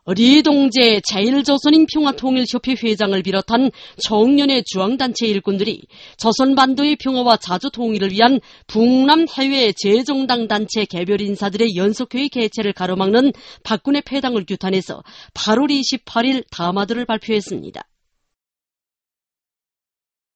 리동재 제1조선인평화통일협회 회장을 비롯한 청년의 중앙단체 일꾼들이 조선반도의 평화와 자주통일을 위한 북남 해외 재정당 단체 개별 인사들의 연석회의 개최를 가로막는 박근혜 패당을 규탄해서 8월 28일 담화들을 발표했습니다.